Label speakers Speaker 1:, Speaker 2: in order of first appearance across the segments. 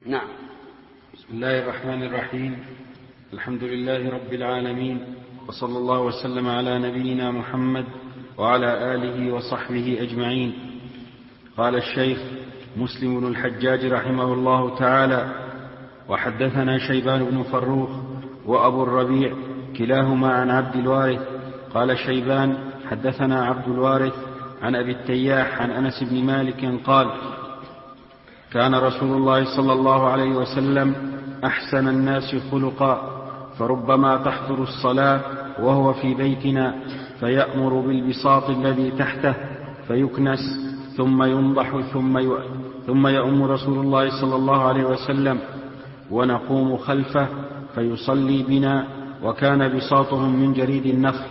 Speaker 1: نعم.
Speaker 2: بسم الله الرحمن الرحيم. الحمد لله رب العالمين، وصلى الله وسلم على نبينا محمد وعلى آله وصحبه أجمعين. قال الشيخ مسلم بن الحجاج رحمه الله تعالى: وحدثنا شيبان بن فروخ وأبو الربيع كلاهما عن عبد الوارث. قال شيبان: حدثنا عبد الوارث عن أبي التياح عن أنس بن مالك قال: كان رسول الله صلى الله عليه وسلم أحسن الناس خلقا، فربما تحضر الصلاة وهو في بيتنا فيأمر بالبساط الذي تحته فيكنس ثم ينضح ثم يؤم رسول الله صلى الله عليه وسلم ونقوم خلفه فيصلي بنا، وكان بساطهم من جريد النخل.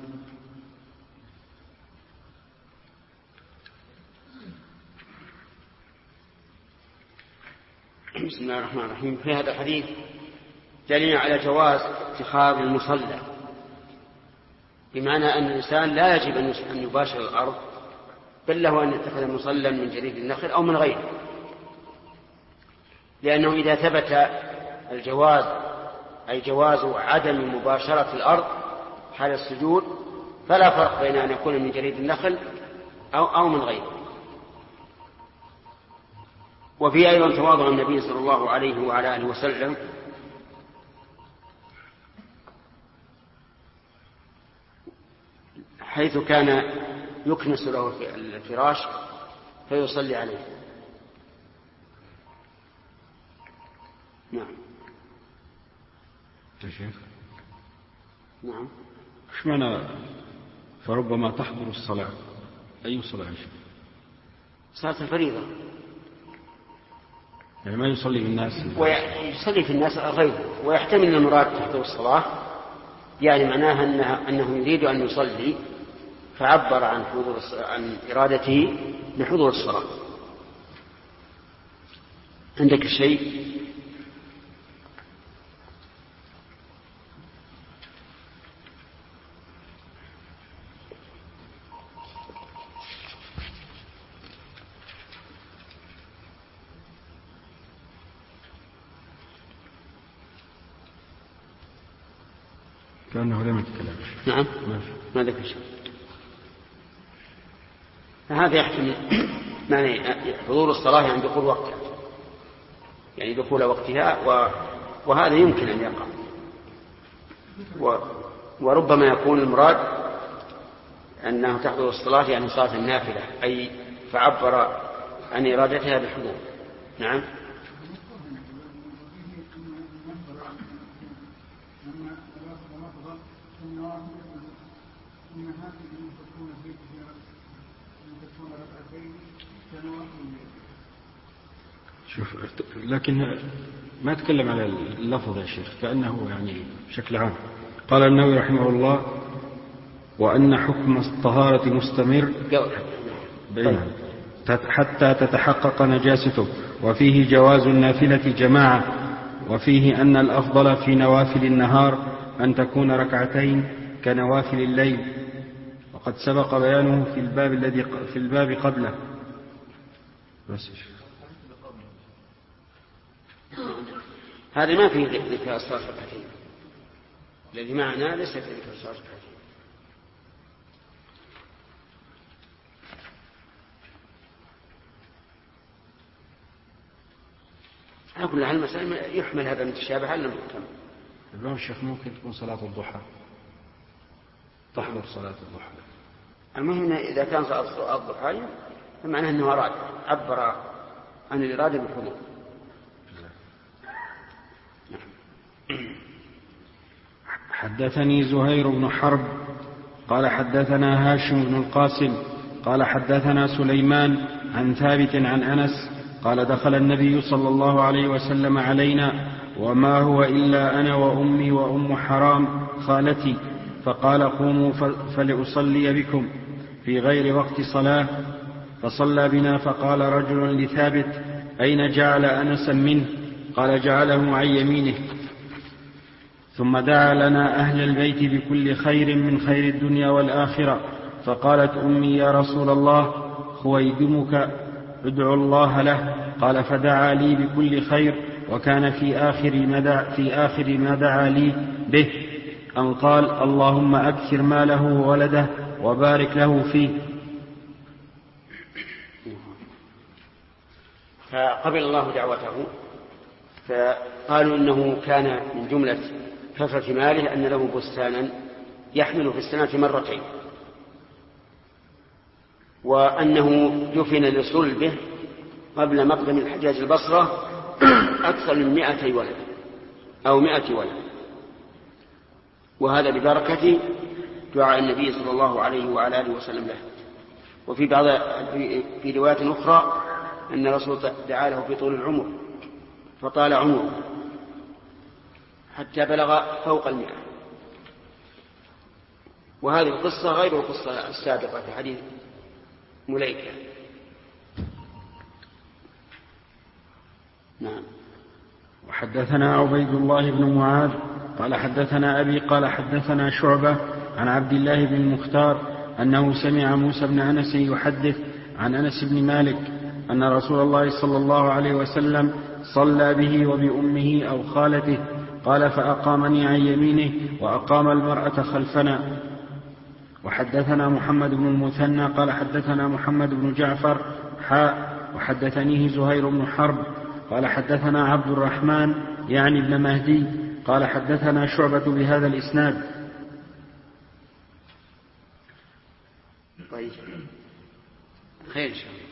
Speaker 1: بسم الله الرحمن الرحيم. في هذا الحديث دليل على جواز اتخاذ المصلى، بمعنى أن الإنسان لا يجب أن يباشر الأرض، بل له أن يتخذ مصلى من جريد النخل أو من غيره، لأنه إذا ثبت الجواز أي جواز عدم مباشرة الأرض حال السجود فلا فرق بين أن يكون من جريد النخل أو من غيره. وفي أيضا تواضع النبي صلى الله عليه وعلى آله وسلم، حيث كان يكنس له في الفراش فيصلي عليه. نعم. نعم.
Speaker 2: ايش معنى فربما تحضر الصلاة؟ أي صلاة؟
Speaker 1: صلاة الفريضة،
Speaker 2: يعني ما يصلي بالناس،
Speaker 1: ويصلي في الناس غيره، ويحتمل المراد تحضر الصلاة يعني معناها أنه يريد أن يصلي فعبر عن إرادته بحضور الصلاة. عندك شيء؟
Speaker 2: كأنه لم يتكلم.
Speaker 1: نعم، ما ذكر شيء. فهذا يحتمل معنى حضور الصلاة يعني دخول وقتها، يعني دخول وقتها، وهذا يمكن أن يقع، وربما يكون المراد أنه تحضر الصلاة يعني صلاة النافلة، أي فعبر عن إرادتها بالحضور. نعم.
Speaker 2: شوف، لكن ما تكلم على اللفظ يا شيخ، كأنه يعني بشكل عام. قال النووي رحمه الله: وأن حكم الطهارة مستمر حتى تتحقق نجاسته، وفيه جواز النافلة جماعة، وفيه أن الأفضل في نوافل النهار أن تكون ركعتين كنوافل الليل، وقد سبق بيانه في الباب قبله. بس
Speaker 1: هذا ما فيه ذكر الصلاة ركعتين، الذي معنا ليس في ذكر الصلاة ركعتين. على كل حال المسألة يحمل هذا المتشابه على المحكم.
Speaker 2: اليوم الشيخ ممكن تكون صلاة الضحى، تحضر صلاة الضحى.
Speaker 1: المهم إذا كان صلاة الضحى فمعناه أنه أراد، عبر عن الإرادة بالحضور.
Speaker 2: حدثني زهير بن حرب قال حدثنا هاشم بن القاسم قال حدثنا سليمان عن ثابت عن أنس قال: دخل النبي صلى الله عليه وسلم علينا وما هو إلا أنا وأمي وأم حرام خالتي، فقال: قوموا فلأصلي بكم في غير وقت صلاة، فصلى بنا. فقال رجل لثابت: أين جعل أنسا منه؟ قال: جعله عن يمينه. ثم دعا لنا أهل البيت بكل خير من خير الدنيا والآخرة. فقالت أمي: يا رسول الله، خويدمك ادعو الله له. قال فدعا لي بكل خير، وكان في آخر ما دعا لي به أن قال اللهم أكثر ماله وولده وبارك له فيه.
Speaker 1: فقبل الله دعوته، فقالوا إنه كان من جملة كثرة ماله أن له بستانا يحمل في السنة مرتين، وأنه دفن لصلبه قبل مقدم الحجاج البصرة أكثر من 200 ولد أو 100 ولد، وهذا ببركة دعاء النبي صلى الله عليه وعلى آله وسلم له. وفي في روايات أخرى أن الرسول دعا له في طول العمر فطال عمره حتى بلغ فوق 100. وهذه القصة غير القصة السابقة في حديث مليكة. نعم.
Speaker 2: وحدثنا عبيد الله بن معاذ قال حدثنا أبي قال حدثنا شعبة عن عبد الله بن المختار أنه سمع موسى بن أنس يحدث عن أنس بن مالك أن رسول الله صلى الله عليه وسلم صلى به وبأمه أو خالته، قال فأقامني عن يمينه وأقام المرأة خلفنا. وحدثنا محمد بن المثنى قال حدثنا محمد بن جعفر وحدثنيه زهير بن حرب قال حدثنا عبد الرحمن يعني ابن مهدي قال حدثنا شعبة بهذا الإسناد.
Speaker 1: طيب خير.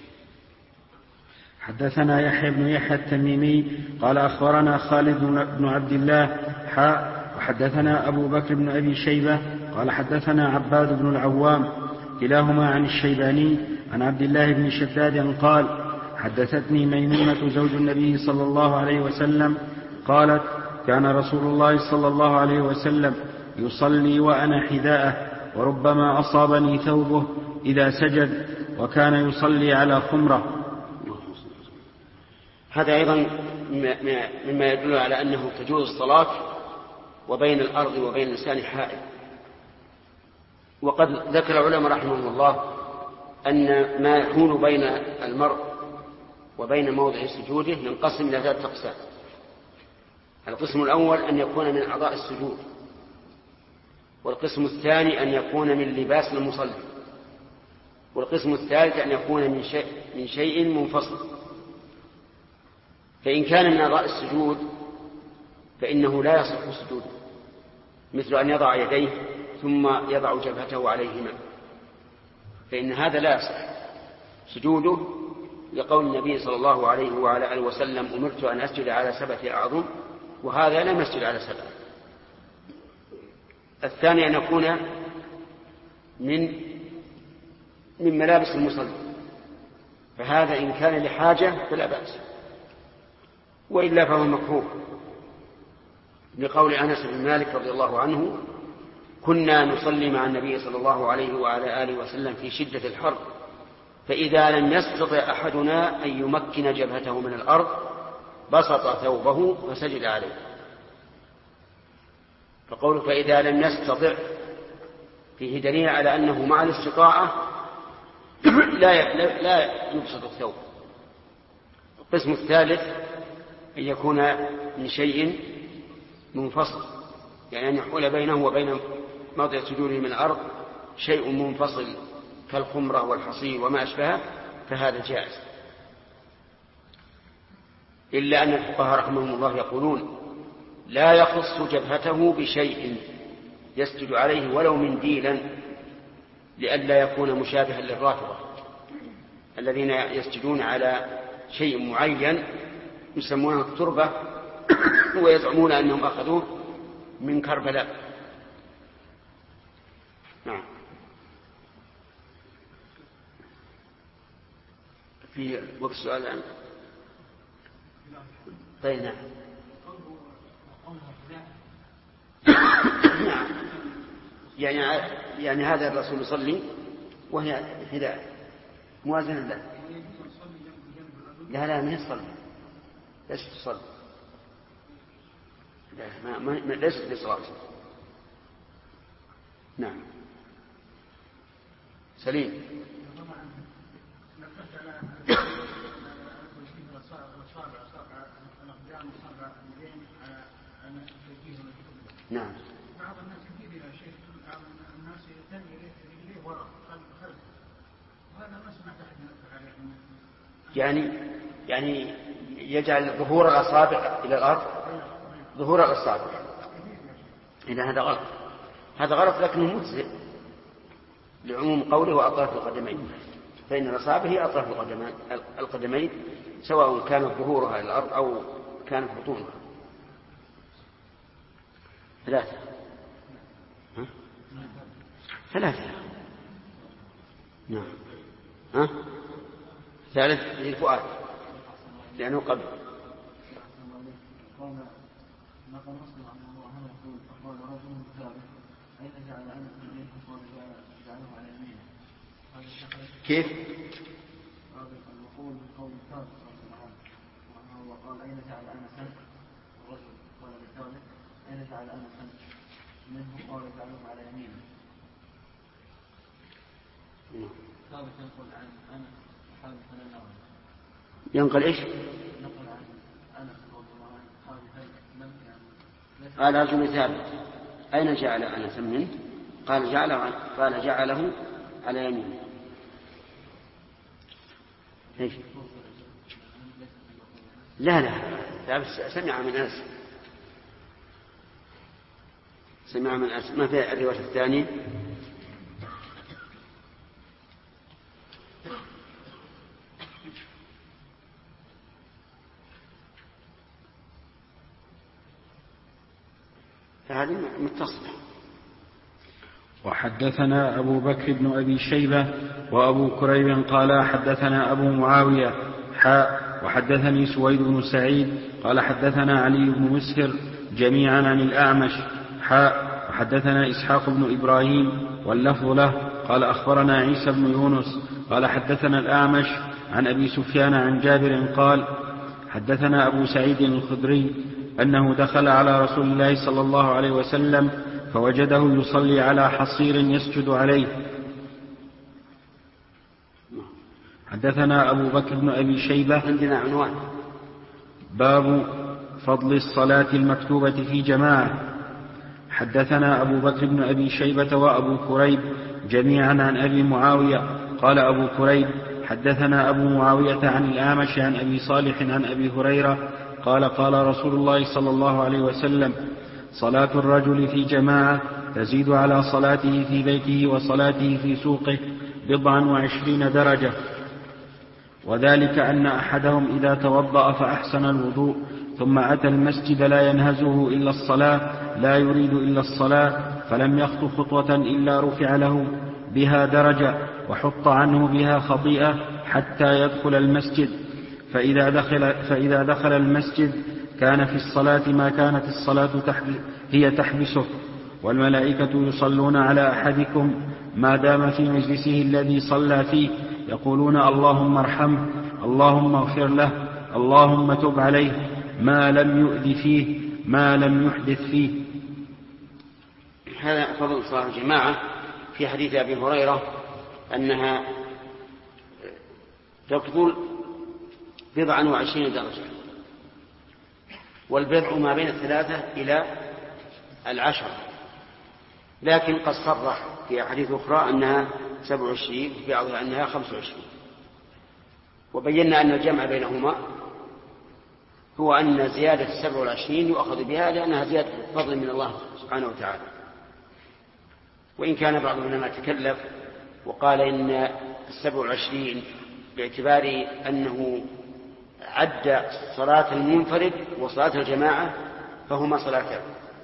Speaker 2: حدثنا يحيى بن يحيى التميمي قال أخبرنا خالد بن عبد الله وحدثنا أبو بكر بن أبي شيبة قال حدثنا عباد بن العوام كلاهما عن الشيباني عن عبد الله بن شداد قال حدثتني ميمونة زوج النبي صلى الله عليه وسلم قالت كان رسول الله صلى الله عليه وسلم يصلي وأنا حذاءه وربما أصابني ثوبه إذا سجد وكان يصلي على خمرة.
Speaker 1: هذا أيضا مما يدل على أنه تجوز الصلاة وبين الأرض وبين الإنسان حائل. وقد ذكر العلماء رحمهم الله أن ما يكون بين المرء وبين موضع سجوده ينقسم إلى 3 أقسام. القسم الأول أن يكون من أعضاء السجود، والقسم الثاني أن يكون من لباس المصلي، والقسم الثالث أن يكون من شيء منفصل. فإن كان من أعضاء السجود فإنه لا يصح سجوده، مثل أن يضع يديه ثم يضع جبهته عليهما، فإن هذا لا يصح سجوده، لقول النبي صلى الله عليه وعلى آله وسلم أمرت أن أسجد على 7 أعظم، وهذا لم يسجد على 7. الثاني أن يكون من ملابس المصلي، فهذا إن كان لحاجة فلا بأس، وإلا فهو مكروه، لقول أنس بن مالك رضي الله عنه كنا نصلي مع النبي صلى الله عليه وعلى آله وسلم في شدة الحر، فإذا لم يستطع أحدنا أن يمكن جبهته من الأرض بسط ثوبه فسجد عليه. فقوله فإذا لم يستطع فيه دليل على أنه مع الاستطاعة لا يبسط الثوب. القسم الثالث أن يكون من شيء منفصل، يعني أن يحول بينه وبين موضع سجوده من الأرض شيء منفصل كالخمرة والحصير وما أشبهه، فهذا جائز. إلا أن الفقهاء رحمهم الله يقولون لا يخص جبهته بشيء يسجد عليه ولو منديلا، لئلا يكون مشابها للرافضة الذين يسجدون على شيء معين يسمونه التربة ويزعمون أنهم أخذوه من كربلاء. نعم. في وقت السؤال الآن. طيب نعم. يعني هذا الرسول يصلي وهي هداية موازنة له. لا ما يصلي، ليش تصلي؟ لا ما ليست بصلاة. نعم. سليم. نعم.
Speaker 3: بعض الناس يجيب إلى شيء، بعض الناس يتني إليه وراء خلف، وهذا ما سمعت أحد ينبه عليه.
Speaker 1: يعني يجعل ظهور الأصابع إلى الأرض، ظهور الأصابع. إذا هذا غلط، هذا غلط لكنه مجزئ لعموم قوله وأطراف القدمين، فإن الأصابع هي أطراف القدمين سواء كانت ظهورها إلى الأرض أو كانت بطونها. 3. نعم. ثالث للفؤاد لأنه قبل. كيف؟
Speaker 4: قال أين جعل أنسا؟ الرجل قال للثالث أين جعل أنسا؟ منه قال جعله على يمينه. ثالث ينقل عن أنس حادثا النوم.
Speaker 1: ينقل إيش؟
Speaker 4: ينقل عن أنس رضي الله عنه حادثا لم يعني.
Speaker 1: قال رجل ثابت أين جعل أنسا منه؟ قال جعله على يمينه. إيش؟ لا سمع من أنس، سمع من أنس، ما في الرواية الثانية. فهذه متصلة.
Speaker 2: وحدثنا أبو بكر بن أبي شيبة وأبو كريب قال حدثنا أبو معاوية وحدثني سويد بن سعيد قال حدثنا علي بن مسهر جميعا عن الأعمش وحدثنا إسحاق بن إبراهيم واللفظ له قال أخبرنا عيسى بن يونس قال حدثنا الأعمش عن أبي سفيان عن جابر قال حدثنا أبو سعيد الخدري أنه دخل على رسول الله صلى الله عليه وسلم فوجده يصلي على حصير يسجد عليه. حدثنا أبو بكر بن أبي شيبة.
Speaker 1: عندنا عنوان
Speaker 2: باب فضل الصلاة المكتوبة في جماعة. حدثنا أبو بكر بن أبي شيبة وأبو كريب جميعا عن أبي معاوية قال أبو كريب حدثنا أبو معاوية عن الأعمش عن أبي صالح عن أبي هريرة قال قال رسول الله صلى الله عليه وسلم صلاة الرجل في جماعة تزيد على صلاته في بيته وصلاته في سوقه 27 درجة، وذلك أن أحدهم إذا توضأ فأحسن الوضوء ثم أتى المسجد لا ينهزه إلا الصلاة لا يريد إلا الصلاة فلم يخط خطوة إلا رفع له بها درجة وحط عنه بها خطيئة حتى يدخل المسجد، فإذا دخل المسجد كان في الصلاة ما كانت الصلاة هي تحبسه، والملائكة يصلون على أحدكم ما دام في مجلسه الذي صلى فيه يقولون اللهم ارحمه اللهم اغفر له اللهم تب عليه ما لم يؤذ فيه ما لم يحدث فيه.
Speaker 1: هذا فضل صلاة الجماعة. في حديث أبي هريرة أنها تطول 27 درجة، والبضع ما بين 3 إلى 10، لكن قد صرح في أحاديث أخرى أنها 27 وفي بعضها أنها 25، وبينا أن الجمع بينهما هو أن زيادة 27 يؤخذ بها لأنها زيادة فضل من الله سبحانه وتعالى. وإن كان بعض العلماء تكلف وقال إن 27 باعتبار أنه عد صلاة المنفرد وصلاة الجماعة فهما صلاتان،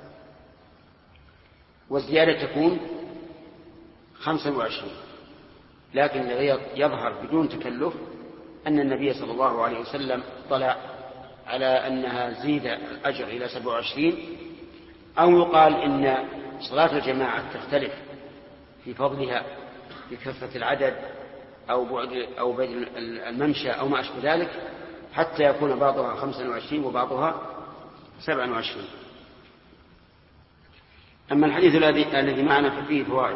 Speaker 1: والزيادة تكون 25، لكن الذي يظهر بدون تكلف أن النبي صلى الله عليه وسلم طلع على أنها زيد الأجر إلى 27، أو يقال إن صلاة الجماعة تختلف في فضلها بكثرة العدد أو بعد الممشى أو ما أشبه ذلك، حتى يكون بعضها 25 وبعضها 27. أما الحديث الذي معنا ففيه فوائد.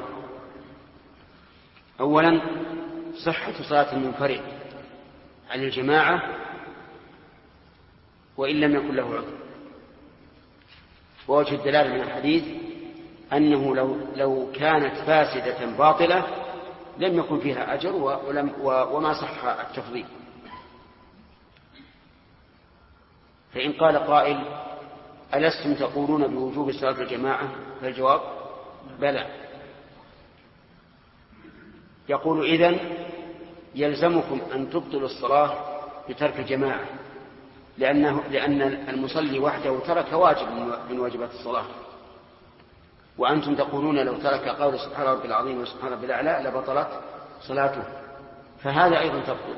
Speaker 1: أولا صحة صلاة المنفرد عن الجماعة وإن لم يكن له عذر. ووجه الدلالة من الحديث أنه لو كانت فاسدة باطلة لم يكن فيها أجر وما صح التفضيل. فإن قال قائل ألستم تقولون بوجوب صلاة الجماعة؟ فالجواب بلى. يقول إذن يلزمكم أن تبطلوا الصلاة بترك الجماعة، لأن المصلي وحده ترك واجب من واجبات الصلاة، وأنتم تقولون لو ترك قول سبحان ربي العظيم وسبحان ربي الأعلى لبطلت صلاته، فهذا أيضا تبطل.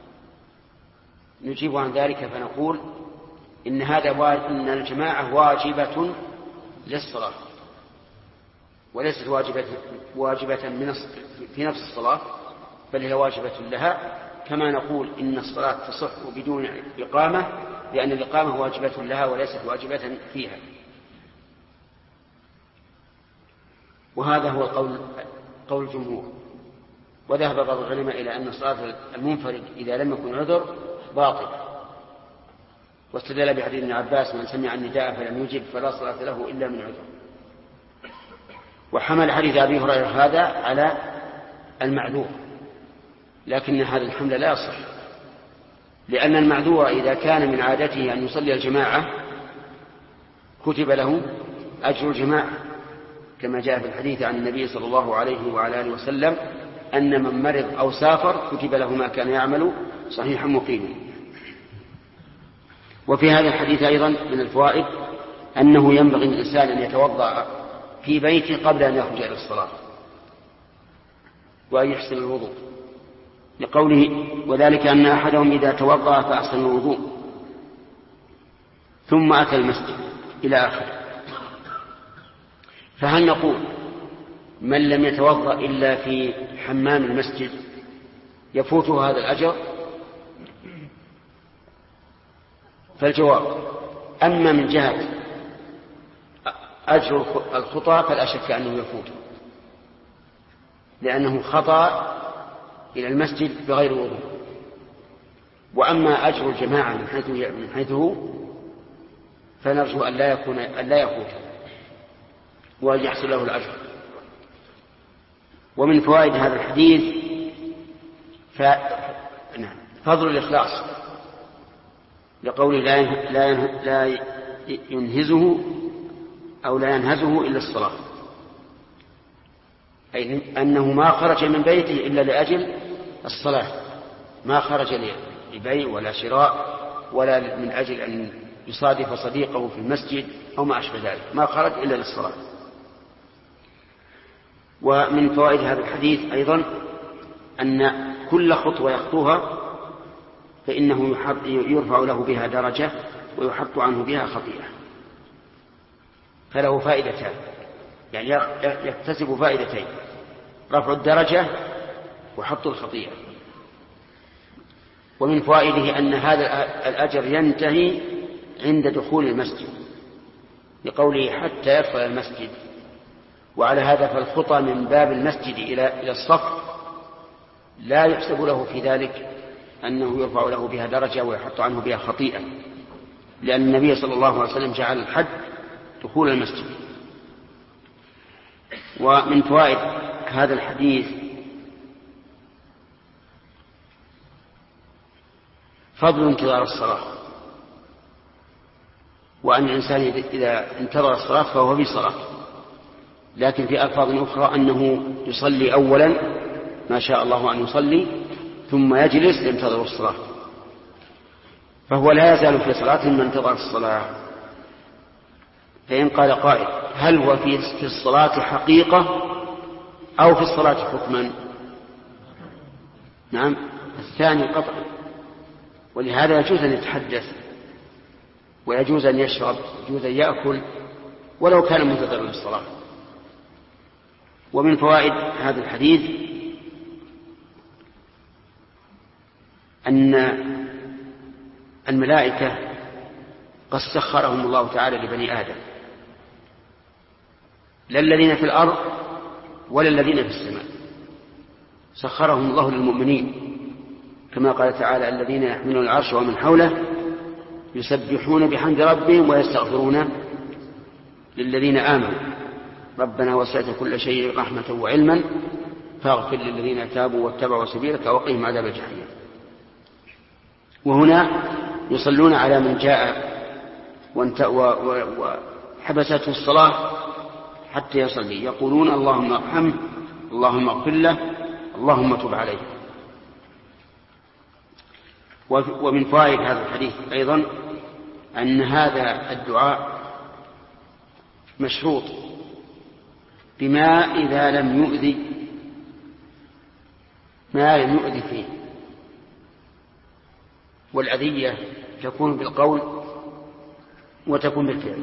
Speaker 1: نجيب عن ذلك فنقول إن الجماعة واجبة للصلاة وليست واجبة في نفس الصلاة، بل هي واجبة لها، كما نقول إن الصلاة تصح بدون إقامة، لأن الإقامة واجبة لها وليست واجبة فيها. وهذا هو قول الجمهور. وذهب بعض العلماء إلى أن صلاة المنفرد إذا لم يكن عذر باطل، واستدل بحديث ابن عباس من سمع النداء فلم يجب فلا صلاة له إلا من عذر. وحمل حديث أبي هريرة هذا على المعذور، لكن هذا الحمل لا يصح، لأن المعذور إذا كان من عادته أن يصلي الجماعة كتب له أجر الجماعة، كما جاء في الحديث عن النبي صلى الله عليه وعلى آله وسلم أن من مرض أو سافر كتب له ما كان يعمل صحيحا مقيما. وفي هذا الحديث أيضا من الفوائد أنه ينبغي للإنسان أن يتوضأ في بيته قبل أن يخرج إلى الصلاة وأن يحسن الوضوء، لقوله وذلك أن أحدهم إذا توضأ فأحسن الوضوء ثم أتى المسجد إلى آخره. فهل نقول من لم يتوضأ إلا في حمام المسجد يفوته هذا الأجر؟ فالجواب أما من جهة أجر الخطأ فلا شك أنه يفوته، لأنه خطأ إلى المسجد بغير وضوء. وأما أجر الجماعة من حيث هو فنرجو أن لا يفوته وأن يحصل له الأجر. ومن فوائد هذا الحديث فضل الإخلاص، لقوله لا ينهزه أو لا ينهزه إلا الصلاة، أي أنه ما خرج من بيته إلا لأجل الصلاة، ما خرج لبيع ولا شراء ولا من أجل أن يصادف صديقه في المسجد أو ما أشبه ذلك، ما خرج إلا للصلاة. ومن فوائد هذا الحديث أيضا أن كل خطوة يخطوها فإنه يرفع له بها درجة ويحط عنه بها خطيئة، فله فائدتان، يعني يكتسب فائدتين: رفع الدرجة وحط الخطيئة. ومن فوائده أن هذا الأجر ينتهي عند دخول المسجد، لقوله حتى يدخل المسجد. وعلى هذا فالخطى من باب المسجد إلى الصف لا يحسب له في ذلك أنه يرفع له بها درجة ويحط عنه بها خطيئة، لأن النبي صلى الله عليه وسلم جعل الحد دخول المسجد. ومن فوائد هذا الحديث فضل انتظار الصلاة، وأن الإنسان إذا انتظر الصلاة فهو في صلاة، لكن في ألفاظ أخرى أنه يصلي أولا ما شاء الله أن يصلي ثم يجلس ينتظر الصلاة، فهو لا يزال في صلاة من انتظر الصلاة. فإن قال قائل هل هو في الصلاة حقيقة أو في الصلاة حكما؟ نعم، الثاني قطعا، ولهذا يجوز أن يتحدث ويجوز أن يشرب، يجوز أن يأكل ولو كان منتظرا للصلاة. ومن فوائد هذا الحديث أن الملائكة قد سخرهم الله تعالى لبني آدم، لا الذين في الأرض ولا الذين في السماء، سخرهم الله للمؤمنين، كما قال تعالى الذين يحملون العرش ومن حوله يسبحون بحمد ربهم ويستغفرون للذين آمنوا ربنا وسعت كل شيء رحمة وعلما فاغفر للذين تابوا واتبعوا سبيلك وقهم عذاب الجحيم. وهنا يصلون على من جاء وحبسته الصلاة حتى يصلي، يقولون اللهم ارحمه، اللهم اغفر له، اللهم تب عليه. ومن فوائد هذا الحديث أيضا أن هذا الدعاء مشروط بما إذا لم يؤذي ما لم يؤذي فيه، والأذية تكون بالقول وتكون بالفعل.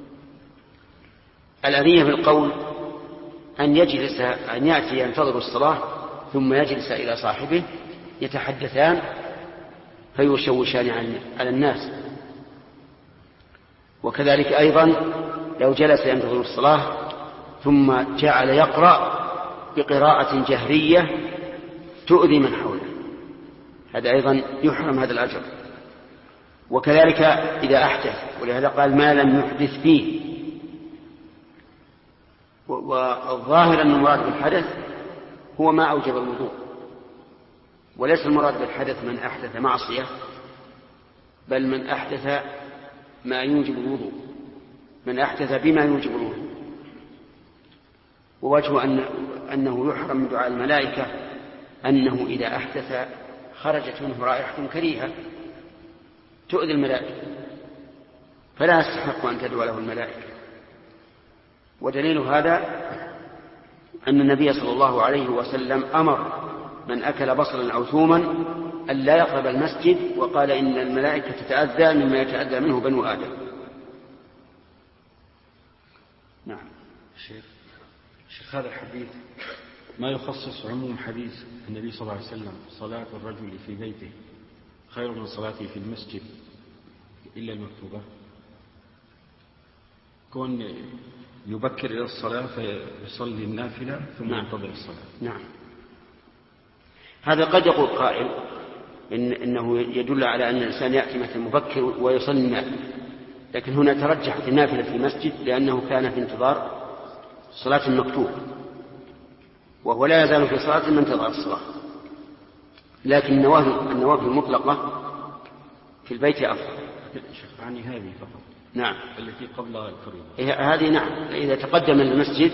Speaker 1: الأذية بالقول أن يأتي ينتظر الصلاة ثم يجلس إلى صاحبه يتحدثان فيشوشان على الناس. وكذلك أيضا لو جلس ينتظر الصلاة ثم جعل يقرأ بقراءة جهرية تؤذي من حوله، هذا أيضا يحرم هذا الأجر. وكذلك إذا أحدث، ولهذا قال ما لم يحدث فيه. والظاهر أن المراد بالحدث هو ما أوجب الوضوء، وليس المراد بالحدث من أحدث معصية، بل من أحدث ما يوجب الوضوء، من أحدث بما يوجب الوضوء. ووجه أنه يحرم من دعاء الملائكة أنه إذا أحدث خرجت منه رائحة كريهة تؤذي الملائكة، فلا يستحق أن تدعو له الملائكة. ودليل هذا أن النبي صلى الله عليه وسلم أمر من أكل بصلا أو ثوما أن لا يقرب المسجد، وقال إن الملائكة تتأذى مما يتأذى منه بنو آدم.
Speaker 2: نعم. شيخ هذا الحديث ما يخصص عموم حديث النبي صلى الله عليه وسلم صلاة الرجل في بيته خير من صلاته في المسجد إلا المكتوبة، كون يبكر إلى الصلاة فيصلي النافلة ثم ينتظر الصلاة.
Speaker 1: نعم. هذا قد يقول قائل إنه يدل على أن الإنسان يأتي مثل مبكر ويصلي النافلة، لكن هنا ترجحت النافلة في المسجد لأنه كان في انتظار صلاة المكتوبة، وهو لا يزال في صلاة من انتظر الصلاة. لكن النوافل المطلقة في البيت أفضل.
Speaker 2: عني هذه فقط.
Speaker 1: نعم.
Speaker 2: التي قبل الفريضة.
Speaker 1: هذه نعم، إذا تقدم المسجد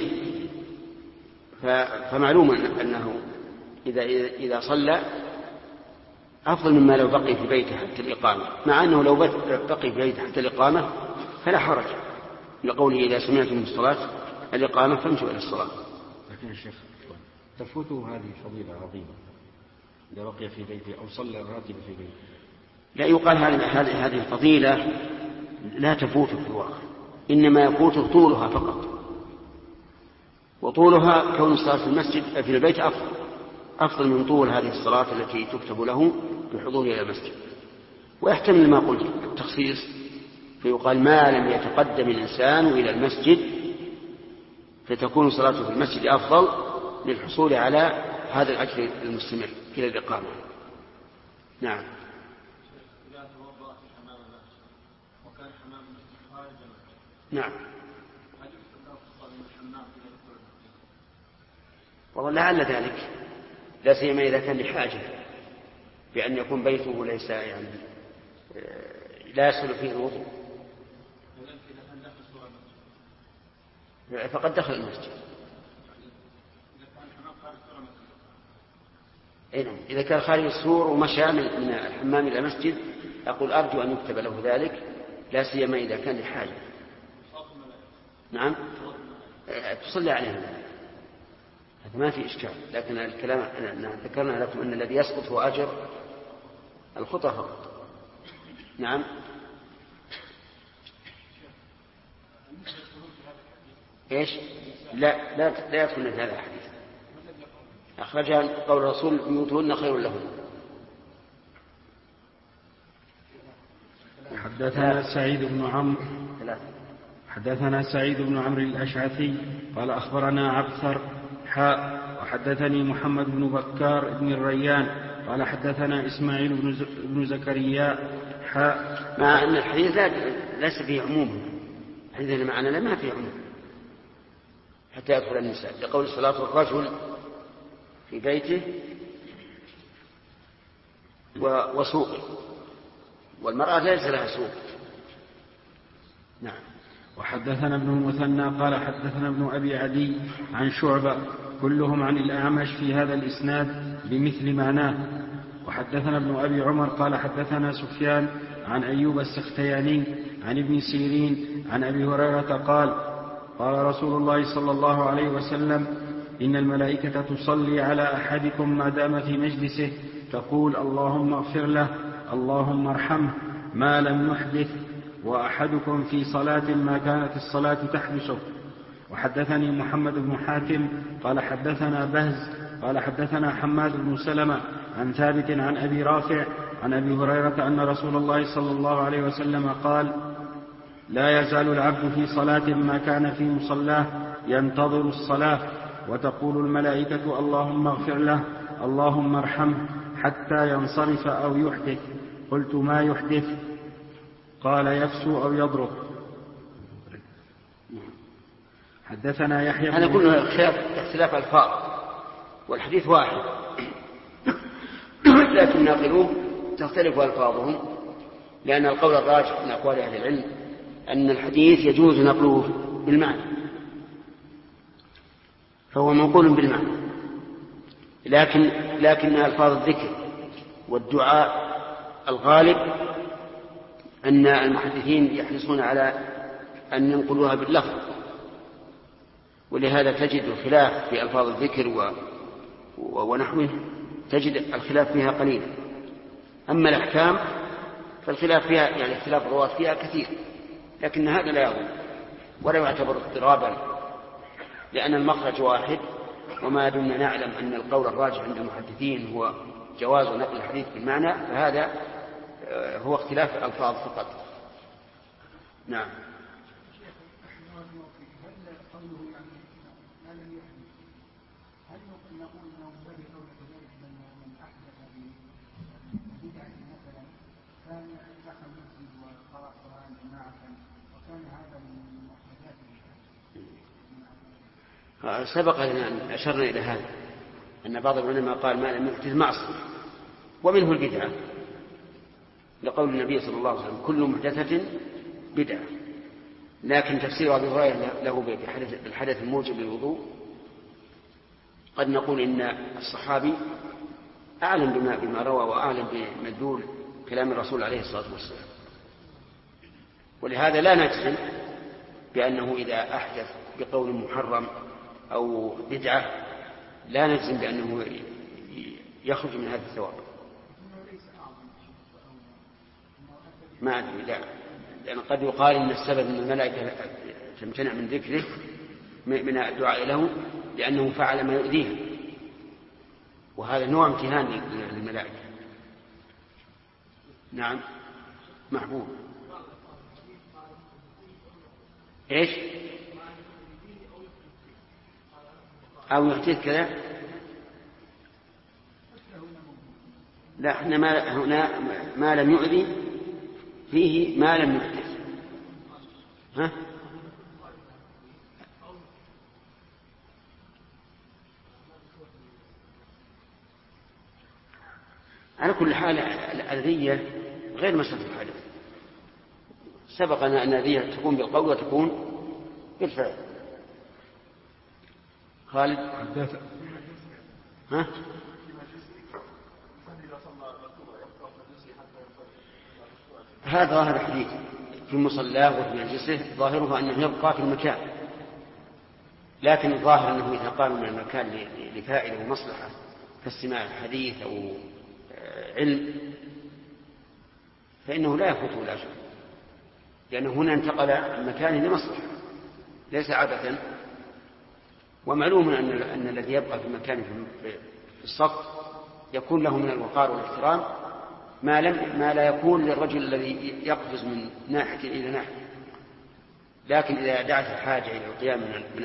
Speaker 1: فمعلوم أنه إذا صلى أفضل مما لو بقي في بيته حتى الإقامة، مع أنه لو بقي في بيته حتى الإقامة فلا حرج، لقوله إذا سمعتم الصلاة الإقامة فامشوا إلى الصلاة.
Speaker 2: لكن يا شيخ تفوته هذه فضيلة عظيمة إذا بقي في بيته أو صلى الراتب في بيته.
Speaker 1: لا يقال هذه الفضيلة لا تفوت في الواقع، إنما يفوت طولها فقط، وطولها كون الصلاة في المسجد في البيت أفضل من طول هذه الصلاة التي تكتب له بحضور إلى المسجد. ويحتمل ما قلت التخصيص، فيقال ما لم يتقدم الإنسان إلى المسجد فتكون صلاته في المسجد أفضل للحصول على هذا الأجر المستمر إلى الإقامة. نعم. نعم. والله لعل ذلك، لا سيما إذا كان لحاجة، بأن يكون بيته ليس يعني لا يسهل فيه الوضوء، فقد دخل المسجد. إذا كان خارج السور ومشى من الحمام إلى المسجد أقول أرجو أن يكتب له ذلك، لا سيما إذا كان لحاجة. نعم. تصلي عليهم، هذا ما في إشكال، لكن الكلام ذكرنا لكم أن الذي يسقط هو أجر الخطى فقط. نعم. إيش؟ لا يدخلن في هذا الحديث، أخرجها قول الرسول بيوتهن خير لهن.
Speaker 2: حدثنا سعيد بن عمرو الأشعثي قال أخبرنا عبثر وحدثني محمد بن بكار بن الريان قال حدثنا إسماعيل بن زكريا
Speaker 1: مع أن الحديث ليس فيه عموم، الحديث اللي معنا ما فيه عموم حتى يدخل النساء، لقول صلاة الرجل في بيته وسوقه، والمرأة ليس لها سوق. نعم.
Speaker 2: وحدثنا ابن المثنى قال حدثنا ابن أبي عدي عن شعبة كلهم عن الأعمش في هذا الإسناد بمثل معناه. وحدثنا ابن أبي عمر قال حدثنا سفيان عن أيوب السختياني عن ابن سيرين عن أبي هريرة قال قال رسول الله صلى الله عليه وسلم إن الملائكة تصلي على أحدكم ما دام في مجلسه تقول اللهم اغفر له اللهم ارحمه ما لم يحدث، وأحدكم في صلاة ما كانت الصلاة تحبسه. وحدثني محمد بن حاتم قال حدثنا بهز قال حدثنا حماد بن سلمة عن ثابت عن أبي رافع عن أبي هريرة أن رسول الله صلى الله عليه وسلم قال لا يزال العبد في صلاة ما كان في مصلاه ينتظر الصلاة وتقول الملائكة اللهم اغفر له اللهم ارحمه حتى ينصرف أو يحدث. قلت ما يحدث؟ قال يفسو أو يضرب. حدثنا يحيى
Speaker 1: هذا كله اختلاف الفاظ والحديث واحد لكن ناقلوه تختلف ألفاظهم، لأن القول الراجح من أقوال أهل العلم أن الحديث يجوز نقله بالمعنى، فهو منقول بالمعنى، لكن ألفاظ الذكر والدعاء الغالب أن المحدثين يحرصون على أن ينقلوها باللفظ، ولهذا تجد الخلاف في ألفاظ الذكر ونحوه تجد الخلاف فيها قليل. أما الأحكام فالخلاف فيها يعني اختلاف الرواة فيها كثير، لكن هذا لا يضر ولا يعتبر اضطرابا، لأن المخرج واحد، وما دمنا نعلم أن القول الراجح عند المحدثين هو جواز نقل الحديث بالمعنى، فهذا هو اختلاف الألفاظ فقط. نعم. سبق لنا أن أشرنا إلى هذا أن بعض العلماء قال ما لم يحدث معصية، ومنه البدعة، لقول النبي صلى الله عليه وسلم كل محدثة بدعة. لكن تفسير أبي هريرة له بالحدث الموجب للوضوء قد نقول إن الصحابي أعلم بما روى وأعلم بمدلول كلام الرسول عليه الصلاة والسلام، ولهذا لا نجزم بأنه إذا أحدث بقول محرم أو بدعة لا نجزم بأنه يخرج من هذا الثواب. ما أدري، لا، لأن قد يقال إن السبب أن الملائكة تمتنع من ذكره من الدعاء له لأنه فعل ما يؤذيها، وهذا نوع امتهان للملائكة. نعم. محبوب. إيش؟ أو يحدث كذا؟ لا، احنا هنا ما لم يؤذي فيه ما لم يحدث. ها؟ على كل حال الأذية غير مسألة الحدث، سبقنا أن الأذية تكون بالقول وتكون بالفعل. خالد. ها؟ هذا ظاهر الحديث في مصلاه وفي مجلسه، ظاهره أنه يبقى في المكان، لكن الظاهر أنه إذا قام من المكان لفائدة ومصلحة كاستماع الحديث أو علم فإنه لا يفوته لا شيء، لأنه هنا انتقل المكان لمصلحة ليس عبثا. ومعلوم أن الذي يبقى في المكان في الصف يكون له من الوقار والاحترام ما لا يكون للرجل الذي يقفز من ناحية إلى ناحية. لكن إذا دعت الحاجة إلى القيام من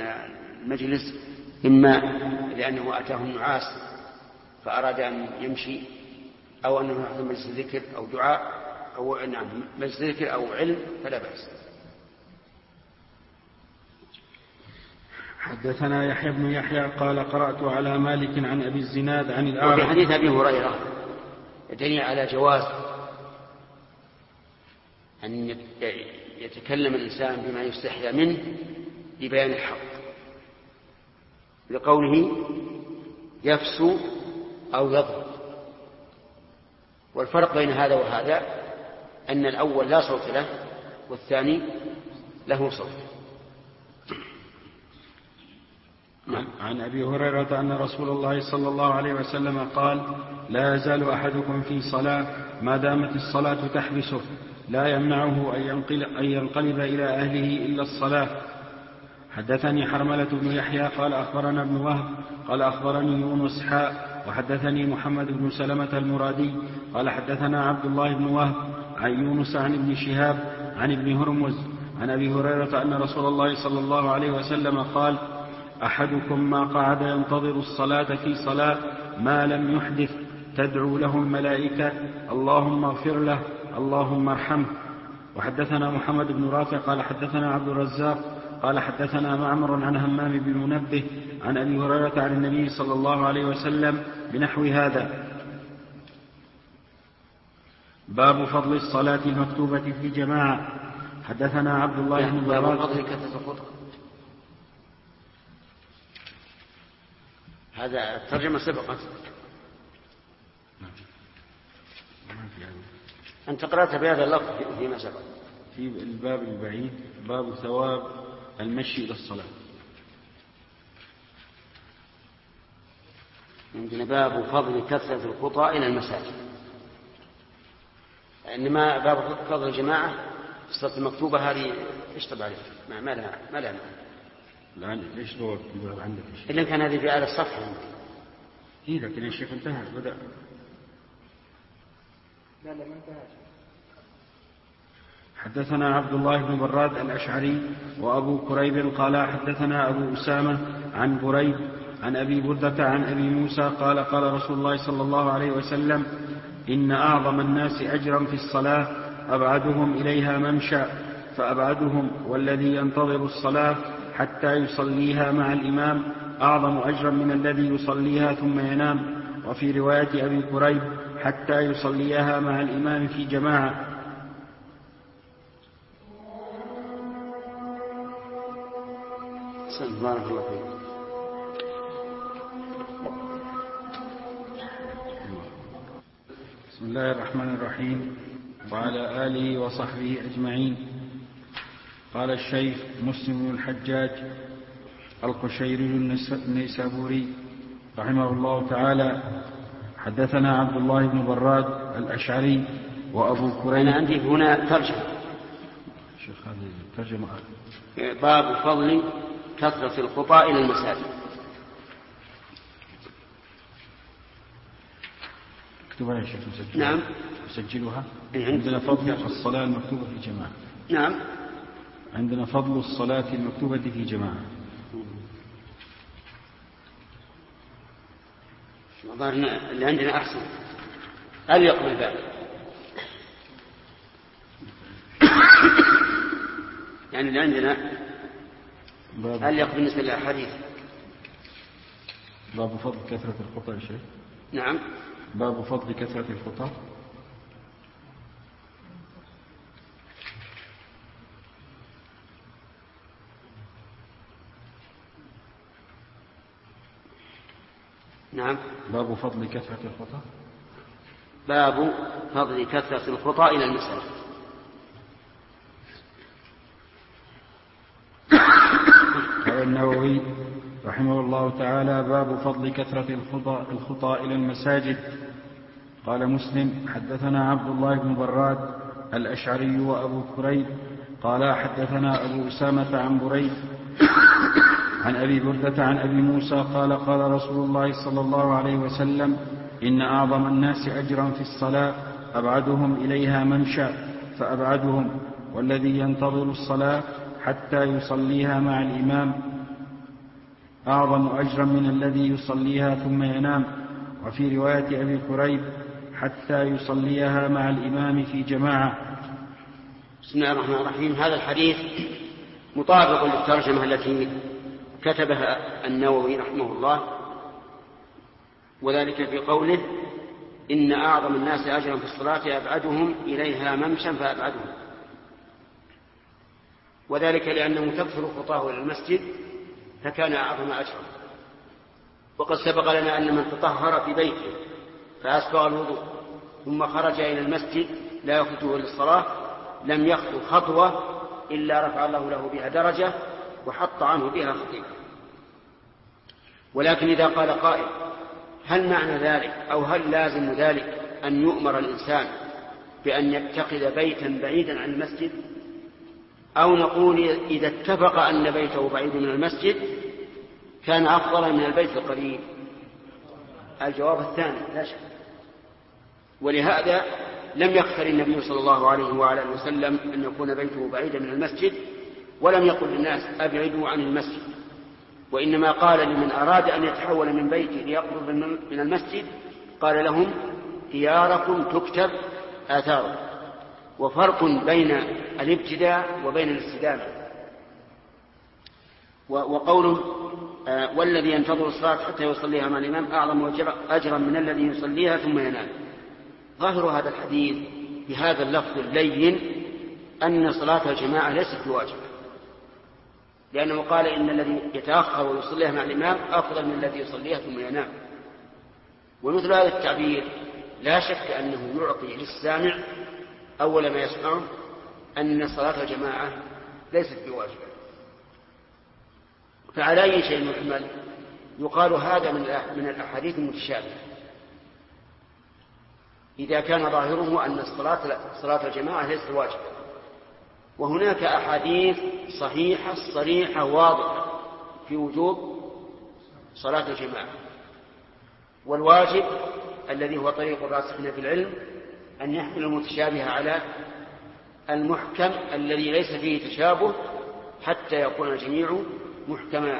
Speaker 1: المجلس، إما لأنه أتاه النعاس فأراد أن يمشي أو أنه يحضر مجلس ذكر أو دعاء أو نعم مجلس ذكر أو علم فلا بأس.
Speaker 2: حدثنا يحيى بن يحيى قال قرأت على مالك عن أبي الزناد عن الأعرج.
Speaker 1: وفي حديث أبي هريرة يدل على جواز أن يتكلم الإنسان بما يستحيا منه لبيان الحق، لقوله يفسو أو يضرب. والفرق بين هذا وهذا أن الأول لا صوت له والثاني له صوت.
Speaker 2: عن أبي هريرة أن رسول الله صلى الله عليه وسلم قال: لا يزال أحدكم في صلاة ما دامت الصلاة تحبسه لا يمنعه أن ينقلب إلى أهله إلا الصلاة. حدثني حرملة بن يحيى قال أخبرنا ابن وهب قال أخبرني يونس وحدثني محمد بن سلمة المرادي قال حدثنا عبد الله بن وهب عن يونس عن ابن شهاب عن ابن هرمز عن أبي هريرة أن رسول الله صلى الله عليه وسلم قال: أحدكم ما قعد ينتظر الصلاة في صلاة ما لم يحدث تدعو له الملائكة اللهم اغفر له اللهم ارحمه. وحدثنا محمد بن رافع قال حدثنا عبد الرزاق قال حدثنا معمر عن همام بن منبه عن أبي هريرة عن النبي صلى الله عليه وسلم بنحو هذا. باب فضل الصلاة المكتوبة في جماعة. حدثنا عبد الله بن براد.
Speaker 1: هذا الترجمة سبقت. أنت قرأت بهذا اللفظ فيما سبق
Speaker 2: في الباب البعيد باب ثواب المشي إلى الصلاة.
Speaker 1: عندنا باب فضل كثرة الخطى إلى المساجد، إنما باب فضل الجماعة في الصلاة المكتوبة هذه اشطب عليها ما لها معنى.
Speaker 2: الآن ليش دور عندك
Speaker 1: إلا كان هذه في أعلى الصفحة
Speaker 2: إيه، لكن يا شيخ انتهى بدأ.
Speaker 4: لا ما انتهى.
Speaker 2: حدثنا عبد الله بن براد الأشعري وأبو كريب قال حدثنا أبو أسامة عن بريد عن أبي بردة عن أبي موسى قال قال رسول الله صلى الله عليه وسلم: إن أعظم الناس أجرا في الصلاة أبعدهم إليها ممشى، فأبعدهم والذي ينتظر الصلاة حتى يصليها مع الإمام أعظم أجرا من الذي يصليها ثم ينام. وفي رواية أبي كريب حتى يصليها مع الإمام في جماعة. بسم الله الرحمن الرحيم وعلى آله وصحبه أجمعين. قال الشيخ مسلم بن الحجاج القشيري النيسابوري رحمه الله تعالى: حدثنا عبد الله بن براد الأشعري وأبو كريب.
Speaker 1: أنا عندي هنا ترجمة
Speaker 2: شيخ هذه ترجمة
Speaker 1: باب فضل كثرة الخطى إلى المساجد.
Speaker 2: اكتبها يا شيخ مسجلها.
Speaker 1: نعم
Speaker 2: مسجلها. عندنا فضل الصلاة المكتوبة في جماعة.
Speaker 1: نعم
Speaker 2: عندنا فضل الصلاة المكتوبة في جماعة.
Speaker 1: نظرنا اللي عندنا أحسن أليق بالباب. يعني اللي عندنا أليق بالنسبة للأحاديث.
Speaker 2: باب فضل كثرة الخطى يا شيخ.
Speaker 1: نعم
Speaker 2: باب فضل كثرة الخطى.
Speaker 1: نعم
Speaker 2: باب فضل كثرة الخطى.
Speaker 1: باب فضل كثرة الخطى إلى المساجد.
Speaker 2: قال النووي رحمه الله تعالى: باب فضل كثرة الخطى إلى المساجد. قال مسلم: حدثنا عبد الله بن براد الأشعري وأبو كريب قال حدثنا أبو أسامة عن بريد عن أبي بردة عن أبي موسى قال قال رسول الله صلى الله عليه وسلم: إن أعظم الناس أجرا في الصلاة أبعدهم إليها ممشى، فأبعدهم والذي ينتظر الصلاة حتى يصليها مع الإمام أعظم أجرا من الذي يصليها ثم ينام. وفي رواية أبي كريب حتى يصليها مع الإمام في جماعة.
Speaker 1: بسم الله الرحمن الرحيم. هذا الحديث مطابق للترجمة التي كتبها النووي رحمه الله، وذلك في قوله: إن أعظم الناس أجرا في الصلاة أبعدهم إليها ممشا فأبعدهم، وذلك لأنه تكثر خطاه إلى المسجد فكان أعظم أجرا. وقد سبق لنا أن من تطهر في بيته فأسبغ الوضوء ثم خرج إلى المسجد لا يخرجه للصلاة لم يخطو خطوة إلا رفع الله له بها درجة وحط عنه بها خطيئة. ولكن إذا قال قائل: هل معنى ذلك أو هل لازم ذلك أن يؤمر الإنسان بأن يتخذ بيتا بعيدا عن المسجد، أو نقول إذا اتفق أن بيته بعيد من المسجد كان أفضل من البيت القريب؟ الجواب الثاني لا شك. ولهذا لم يختر النبي صلى الله عليه وعلى اله وسلم أن يكون بيته بعيدا من المسجد، ولم يقل للناس أبعدوا عن المسجد، وإنما قال لمن أراد أن يتحول من بيته ليقرب من المسجد قال لهم: خياركم تكتب آثاركم. وفرق بين الابتداء وبين الاستدامة. وقوله: والذي ينتظر الصلاة حتى يصليها مع الإمام أعظم أجرا من الذي يصليها ثم ينام. ظاهر هذا الحديث بهذا اللفظ اللين أن صلاة الجماعة ليست بواجبة، لأنه قال: إن الذي يتأخر ويصليها مع الإمام أفضل من الذي يصليها ثم ينام. ومثل هذا التعبير لا شك أنه يعطي للسامع أول ما يسمعه أن صلاة الجماعة ليست بواجبة. فعلى أي شيء يحمل؟ يقال هذا من الأحاديث المتشابهة إذا كان ظاهره أن صلاة الجماعة ليست واجبة، وهناك أحاديث صحيحة صريحة واضحة في وجوب صلاة الجماعة. والواجب الذي هو طريق الراسخين في العلم أن يحمل المتشابه على المحكم الذي ليس فيه تشابه حتى يكون الجميع محكما.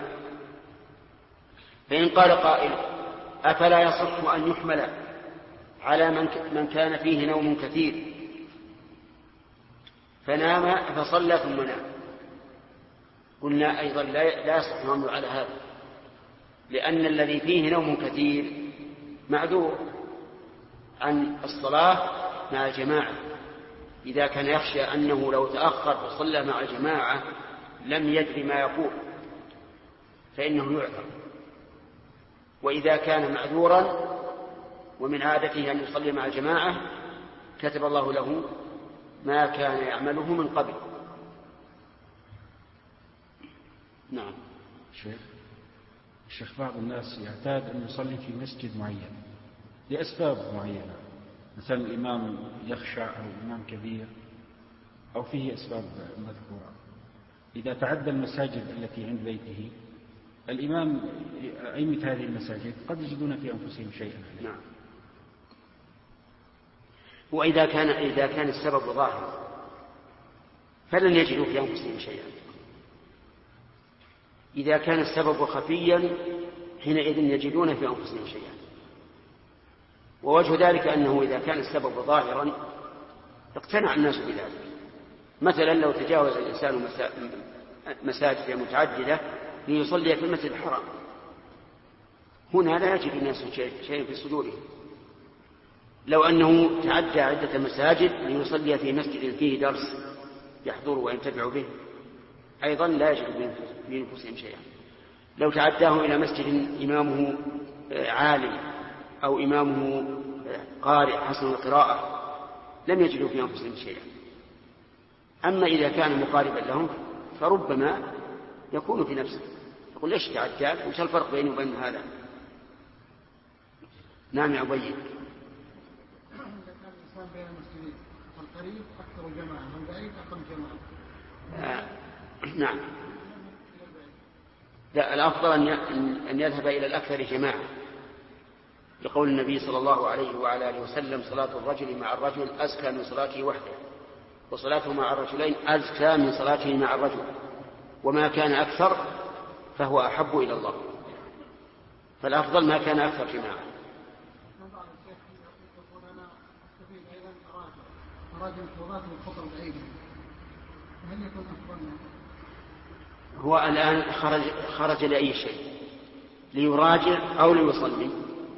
Speaker 1: فإن قال قائل: أفلا يصح أن يحمل على من كان فيه نوم كثير فنام فصلى ثم نام؟ قلنا أيضا لا يصح الحمل على هذا، لأن الذي فيه نوم كثير معذور عن الصلاة مع الجماعة، إذا كان يخشى أنه لو تأخر وصلى مع الجماعة لم يدري ما يقول فإنه يعذر. وإذا كان معذورا ومن عادته أن يصلي مع الجماعة كتب الله له ما كان يعمله من قبل. نعم.
Speaker 2: الشيخ بعض الناس يعتاد أن يصلي في مسجد معين لأسباب معينة، مثلا الإمام يخشع أو الإمام كبير أو فيه أسباب مذكورة. إذا تعدى المساجد التي عند بيته الإمام أئمة هذه المساجد قد يجدون في أنفسهم شيئا.
Speaker 1: نعم. وإذا كان السبب ظاهر فلن يجدوا في أنفسهم شيئا. إذا كان السبب خفيا حينئذ يجدون في أنفسهم شيئا. ووجه ذلك أنه إذا كان السبب ظاهرا اقتنع الناس بذلك. مثلا لو تجاوز الإنسان مساجد متعددة ليصلي في المسجد الحرام، هنا لا يجد الناس شيء في صدورهم. لو أنه تعدى عدة مساجد ليصلي في مسجد فيه درس يحضر وينتفع به أيضا لا يجد في أنفسهم شيئا. لو تعداه إلى مسجد إمامه عالم أو إمامه قارئ حسن القراءة لم يجدوا في أنفسهم شيئا. أما إذا كان مقاربا لهم فربما يكون في نفسه يقول: ليش تعداك؟ وش الفرق بيني وبين هذا؟ نعم يا أبي.
Speaker 3: بين المسلمين والقريب أكثر جماعة من بعيد أقل جماعة.
Speaker 1: نعم. لا، الأفضل أن يذهب إلى الأكثر جماعة، لقول النبي صلى الله عليه وعلى آله وسلم: صلاة الرجل مع الرجل أزكى من صلاته وحده، وصلاته مع الرجلين أزكى من صلاته مع الرجل، وما كان أكثر فهو أحب إلى الله. فالأفضل ما كان أكثر جماعة.
Speaker 3: وراجل الخطر الأيدي هل يكون أفضل؟
Speaker 1: هو الآن خرج لأي شيء، ليراجع أو ليصلي؟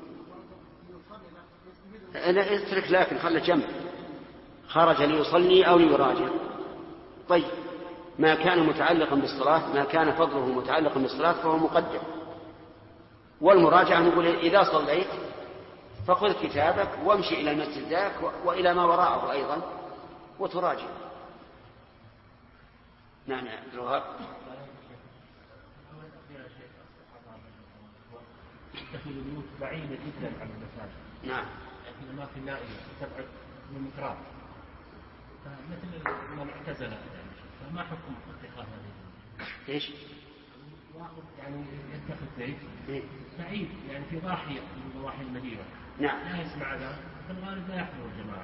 Speaker 1: لا اترك، لكن خلى جنب. خرج ليصلي أو ليراجع. طيب ما كان متعلقا بالصلاة، ما كان فضله متعلقا بالصلاة فهو مقدم. والمراجعة نقول إذا صليت فخذ كتابك وامشي إلى المسجد ذاك وإلى ما وراءه أيضا وتراجع. نعم يا عبد الوهاب.
Speaker 5: تدخل البيوت بعيدة جدا عن المساجد.
Speaker 1: نعم.
Speaker 5: لكن الأماكن نائية تبعد من المكرام، فمثل من اعتزل فما حكم اتخاذ هذه؟
Speaker 1: ايش؟
Speaker 5: يعني يتخذ بيت بعيد، يعني في ضاحية من ضواحي المدينة.
Speaker 1: نعم.
Speaker 5: لا يسمع ذا، في الغالب لا يحضر الجماعة.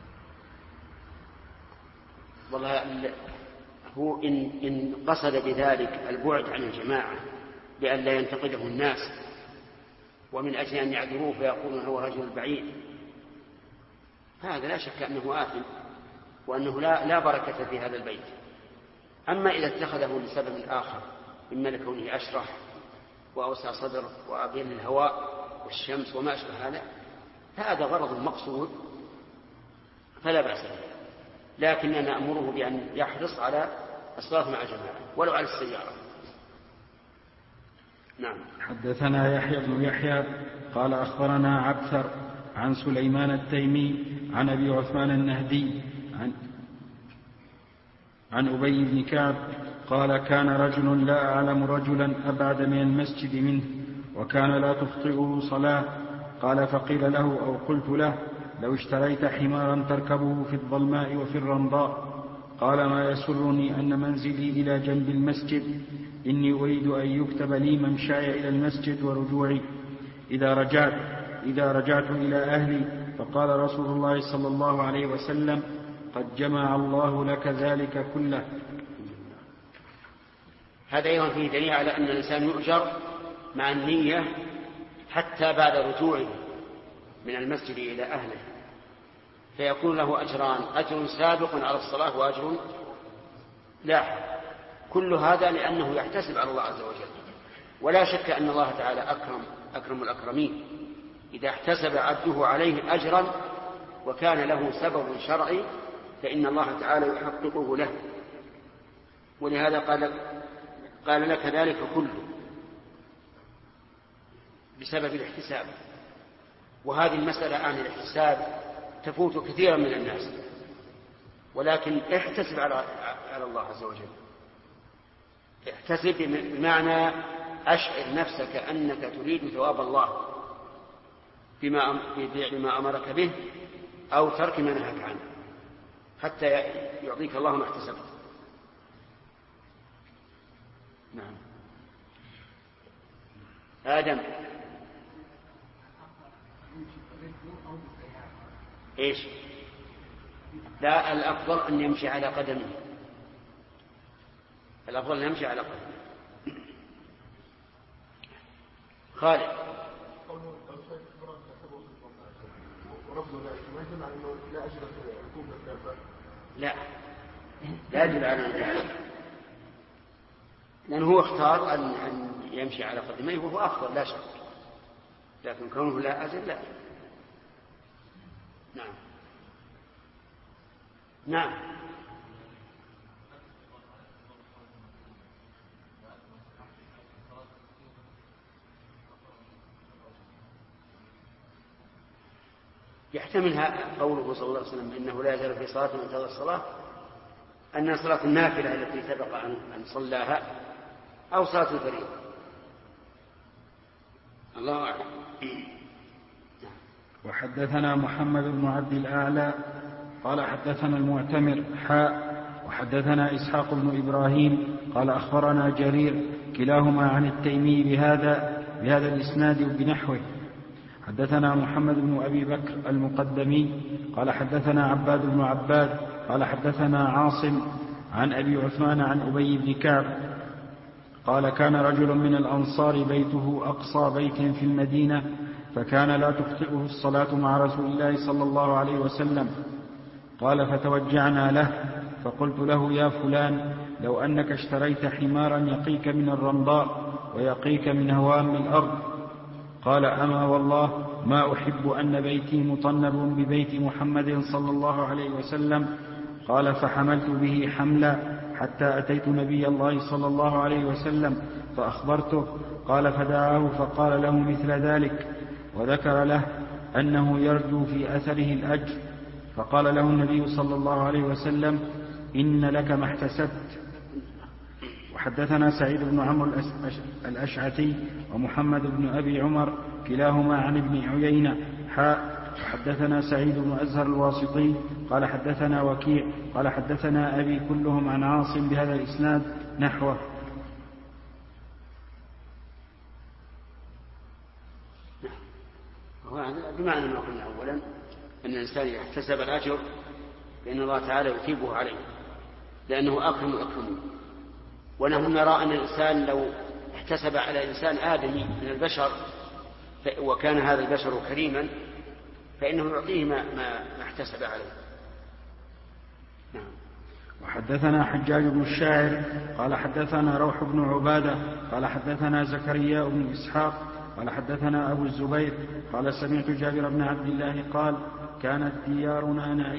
Speaker 1: والله هو إن قصد بذلك البعد عن الجماعة بأن لا ينتقده الناس ومن أجل أن يعذروه فيقولون هو رجل بعيد، هذا لا شك أنه آثم وأنه لا بركة في هذا البيت. أما إذا اتخذه لسبب آخر، إما لكونه أشرح وأوسع صدر وأبين للهواء والشمس وما أشبه هذا غرض مقصود فلا بأس به، لكن أنا أمره بأن يحرص على الصلاة مع الجماعة ولو على السيارة. نعم.
Speaker 2: حدثنا يحيى بن يحيى قال أخبرنا عبثر عن سليمان التيمي عن أبي عثمان النهدي عن أبي بن كعب قال كان رجل لا أعلم رجلا أبعد من المسجد منه وكان لا تخطئه صلاة. قال فقيل له أو قلت له لو اشتريت حمارا تركبه في الظلماء وفي الرمضاء. قال ما يسرني أن منزلي إلى جنب المسجد، إني أريد أن يكتب لي ممشاي إلى المسجد ورجوعي إذا رجعت إلى أهلي. فقال رسول الله صلى الله عليه وسلم قد جمع الله لك ذلك كله.
Speaker 1: هذا أيضا فيه دليل على أن الإنسان يؤجر مع النية حتى بعد رجوعه من المسجد إلى أهله، فيكون له أجران، أجر سابق على الصلاة وأجر لاحق. كل هذا لأنه يحتسب على الله عز وجل، ولا شك أن الله تعالى أكرم الأكرمين إذا احتسب عبده عليه أجرا وكان له سبب شرعي فإن الله تعالى يحققه له، ولهذا قال لك ذلك كله بسبب الاحتساب. وهذه المسألة عن الاحتساب تفوت كثيرا من الناس، ولكن احتسب على الله عز وجل. احتسب بمعنى أشعر نفسك أنك تريد ثواب الله بفعل ما أمرك به أو ترك ما نهاك عنه حتى يعطيك الله ما احتسبت. نعم. آدم. إيش؟ لا، الأفضل أن يمشي على قدمه، الأفضل أن يمشي على قدمه. خالد. لا يجب على ذلك، لأنه هو اختار أن يمشي على قدميه وهو أفضل لا شك، لكن كونه لا أجل لا. نعم. نعم. يحتملها قوله صلى الله عليه وسلم إنه لا يزال في صلاة من ترى الصلاة أن صلاة النافلة التي سبق أن صلاها أو صلاة الفريضة، الله أعلم.
Speaker 2: وحدثنا محمد بن عبد الأعلى قال حدثنا المعتمر وحدثنا إسحاق بن إبراهيم قال أخبرنا جرير كلاهما عن التيمي بهذا الإسناد بنحوه. حدثنا محمد بن أبي بكر المقدمي قال حدثنا عباد بن عباد قال حدثنا عاصم عن أبي عثمان عن أبي بن كعب قال كان رجل من الأنصار بيته أقصى بيت في المدينة، فكان لا تخطئه الصلاة مع رسول الله صلى الله عليه وسلم، قال فتوجعنا له، فقلت له يا فلان لو أنك اشتريت حمارا يقيك من الرمضاء ويقيك من هوام الأرض. قال أما والله ما أحب أن بيتي مطنب ببيت محمد صلى الله عليه وسلم. قال فحملت به حملا حتى أتيت نبي الله صلى الله عليه وسلم فأخبرته. قال فدعاه فقال له مثل ذلك، وذكر له أنه يرجو في أثره الأجر. فقال له النبي صلى الله عليه وسلم إن لك ما احتسبت. وحدثنا سعيد بن عمرو الأشعثي ومحمد بن أبي عمر كلاهما عن ابن عيينة حدثنا سعيد بن أزهر الواسطي قال حدثنا وكيع قال حدثنا أبي كلهم عن عاصم بهذا الإسناد نحوه.
Speaker 1: بمعنى ما قلنا أولا أن الإنسان يحتسب الأجر فإن الله تعالى يثيبه عليه لأنه أكرم الأكرمين. ونحن نرى أن الإنسان لو احتسب على إنسان آدمي من البشر وكان هذا البشر كريما فإنه يعطيه ما احتسب عليه. نعم.
Speaker 2: وحدثنا حجاج بن الشاعر قال حدثنا روح بن عبادة قال حدثنا زكريا بن إسحاق قال حدثنا أبو الزبير قال سمعت جابر بن عبد الله قال كانت ديارنا